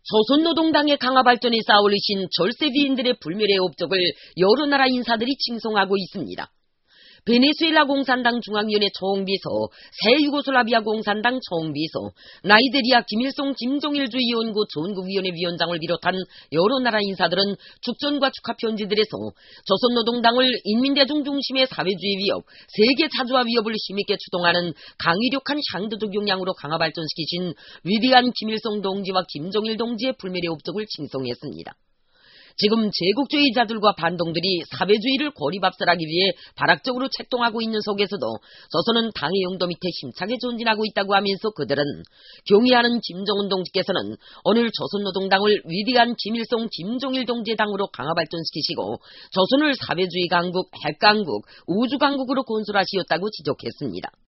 조선노동당의 강화 발전에 쌓아올리신 절세비인들의 불멸의 업적을 여러 나라 인사들이 칭송하고 있습니다. 베네수엘라 공산당 중앙위원회 총비서, 새 유고슬라비아 공산당 총비서, 나이제리아 김일성 김정일주의 연구 전국위원회 위원장을 비롯한 여러 나라 인사들은 축전과 축하 편지들에서 조선노동당을 인민대중 중심의 사회주의 위협, 세계 차주화 위협을 힘있게 추동하는 강위력한 향도적 역량으로 강화 발전시키신 위대한 김일성 동지와 김정일 동지의 불멸의 업적을 칭송했습니다. 지금 제국주의자들과 반동들이 사회주의를 고리밥살하기 위해 발악적으로 책동하고 있는 속에서도 조선은 당의 영도 밑에 힘차게 전진하고 있다고 하면서 그들은 경의하는 김정은 동지께서는 오늘 조선노동당을 위대한 김일성 김정일 동지의 당으로 강화 발전시키시고 조선을 사회주의 강국, 핵강국, 우주강국으로 건설하시었다고 지적했습니다.